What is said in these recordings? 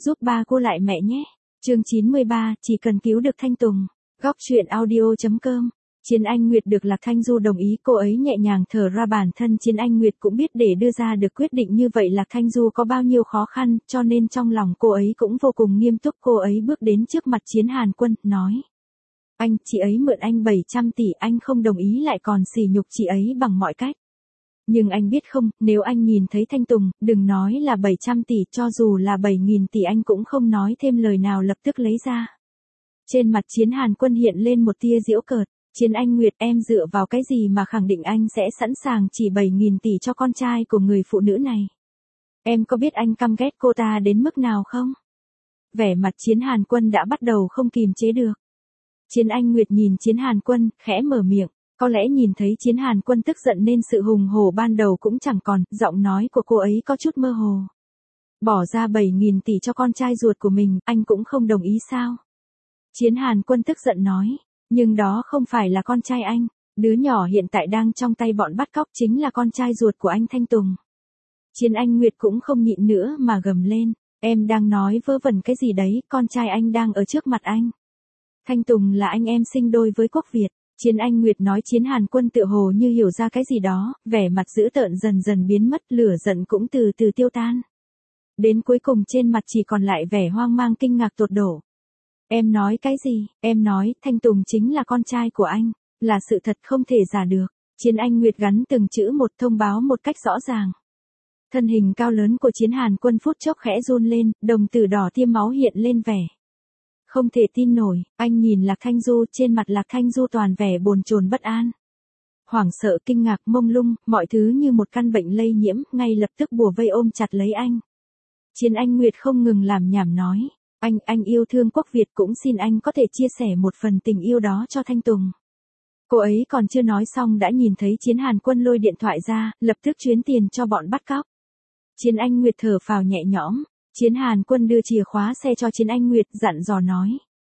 giúp ba cô lại mẹ nhé. Chương 93, chỉ cần cứu được Thanh Tùng. Góc truyện audio.com. Chiến Anh Nguyệt được Lạc Thanh Du đồng ý, cô ấy nhẹ nhàng thở ra, bản thân Chiến Anh Nguyệt cũng biết để đưa ra được quyết định như vậy Lạc Thanh Du có bao nhiêu khó khăn, cho nên trong lòng cô ấy cũng vô cùng nghiêm túc. Cô ấy bước đến trước mặt Chiến Hàn Quân, nói: Anh, chị ấy mượn anh 700 tỷ, anh không đồng ý lại còn sỉ nhục chị ấy bằng mọi cách. Nhưng anh biết không, nếu anh nhìn thấy Thanh Tùng, đừng nói là 700 tỷ, cho dù là 7.000 tỷ anh cũng không nói thêm lời nào, lập tức lấy ra. Trên mặt Chiến Hàn Quân hiện lên một tia giễu cợt. Chiến Anh Nguyệt, em dựa vào cái gì mà khẳng định anh sẽ sẵn sàng chỉ 7.000 tỷ cho con trai của người phụ nữ này? Em có biết anh căm ghét cô ta đến mức nào không? Vẻ mặt Chiến Hàn Quân đã bắt đầu không kìm chế được. Chiến Anh Nguyệt nhìn Chiến Hàn Quân, khẽ mở miệng. Có lẽ nhìn thấy Chiến Hàn Quân tức giận nên sự hùng hổ ban đầu cũng chẳng còn, giọng nói của cô ấy có chút mơ hồ. Bỏ ra 7.000 tỷ cho con trai ruột của mình, anh cũng không đồng ý sao? Chiến Hàn Quân tức giận nói. Nhưng đó không phải là con trai anh, đứa nhỏ hiện tại đang trong tay bọn bắt cóc chính là con trai ruột của anh Thanh Tùng. Chiến Anh Nguyệt cũng không nhịn nữa mà gầm lên, em đang nói vớ vẩn cái gì đấy, con trai anh đang ở trước mặt anh. Thanh Tùng là anh em sinh đôi với Quốc Việt. Chiến Anh Nguyệt nói. Chiến Hàn Quân tựa hồ như hiểu ra cái gì đó, vẻ mặt dữ tợn dần dần biến mất, lửa giận cũng từ từ tiêu tan. Đến cuối cùng trên mặt chỉ còn lại vẻ hoang mang kinh ngạc tột đổ. Em nói cái gì? Em nói, Thanh Tùng chính là con trai của anh, là sự thật không thể giả được. Chiến Anh Nguyệt gắn từng chữ một, thông báo một cách rõ ràng. Thân hình cao lớn của Chiến Hàn Quân phút chốc khẽ run lên, đồng tử đỏ tiêm máu hiện lên vẻ không thể tin nổi. Anh nhìn Lạc Thanh Du, trên mặt Lạc Thanh Du toàn vẻ bồn chồn bất an. Hoảng sợ, kinh ngạc, mông lung, mọi thứ như một căn bệnh lây nhiễm, ngay lập tức bủa vây ôm chặt lấy anh. Chiến Anh Nguyệt không ngừng làm nhảm nói. Anh yêu thương Quốc Việt, cũng xin anh có thể chia sẻ một phần tình yêu đó cho Thanh Tùng. Cô ấy còn chưa nói xong đã nhìn thấy Chiến Hàn Quân lôi điện thoại ra, lập tức chuyển tiền cho bọn bắt cóc. Chiến Anh Nguyệt thở phào nhẹ nhõm. Chiến Hàn Quân đưa chìa khóa xe cho Chiến Anh Nguyệt, dặn dò nói: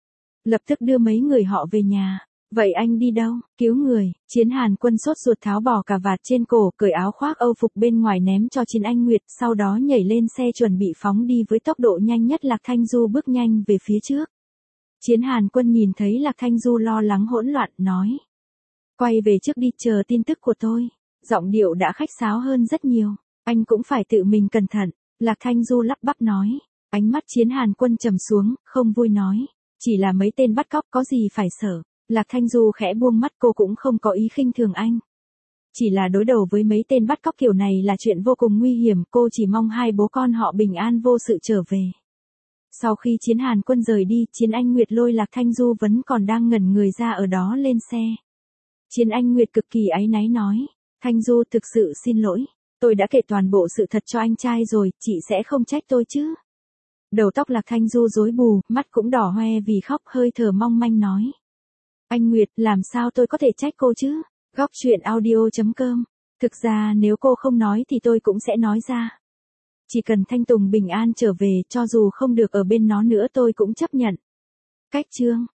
lập tức đưa mấy người họ về nhà. Vậy anh đi đâu? Cứu người. Chiến Hàn Quân sốt ruột tháo bỏ cà vạt trên cổ, cởi áo khoác Âu phục bên ngoài ném cho Chiến Anh Nguyệt, sau đó nhảy lên xe chuẩn bị phóng đi với tốc độ nhanh nhất. Lạc Thanh Du bước nhanh về phía trước. Chiến Hàn Quân nhìn thấy Lạc Thanh Du lo lắng hỗn loạn, nói: quay về trước đi, chờ tin tức của tôi. Giọng điệu đã khách sáo hơn rất nhiều. Anh cũng phải tự mình cẩn thận. Lạc Thanh Du lắp bắp nói. Ánh mắt Chiến Hàn Quân trầm xuống, không vui nói: chỉ là mấy tên bắt cóc, có gì phải sợ. Lạc Thanh Du khẽ buông mắt, cô cũng không có ý khinh thường anh. Chỉ là đối đầu với mấy tên bắt cóc kiểu này là chuyện vô cùng nguy hiểm, cô chỉ mong hai bố con họ bình an vô sự trở về. Sau khi Chiến Hàn Quân rời đi, Chiến Anh Nguyệt lôi Lạc Thanh Du vẫn còn đang ngẩn người ra ở đó lên xe. Chiến Anh Nguyệt cực kỳ áy náy nói: Thanh Du, thực sự xin lỗi. Tôi đã kể toàn bộ sự thật cho anh trai rồi, chị sẽ không trách tôi chứ? Đầu tóc Lạc Thanh Du rối bù, mắt cũng đỏ hoe vì khóc, hơi thở mong manh nói: anh Nguyệt, làm sao tôi có thể trách cô chứ? Góc truyện audio.com. Thực ra nếu cô không nói thì tôi cũng sẽ nói ra. Chỉ cần Thanh Tùng bình an trở về, cho dù không được ở bên nó nữa tôi cũng chấp nhận. Cách chương.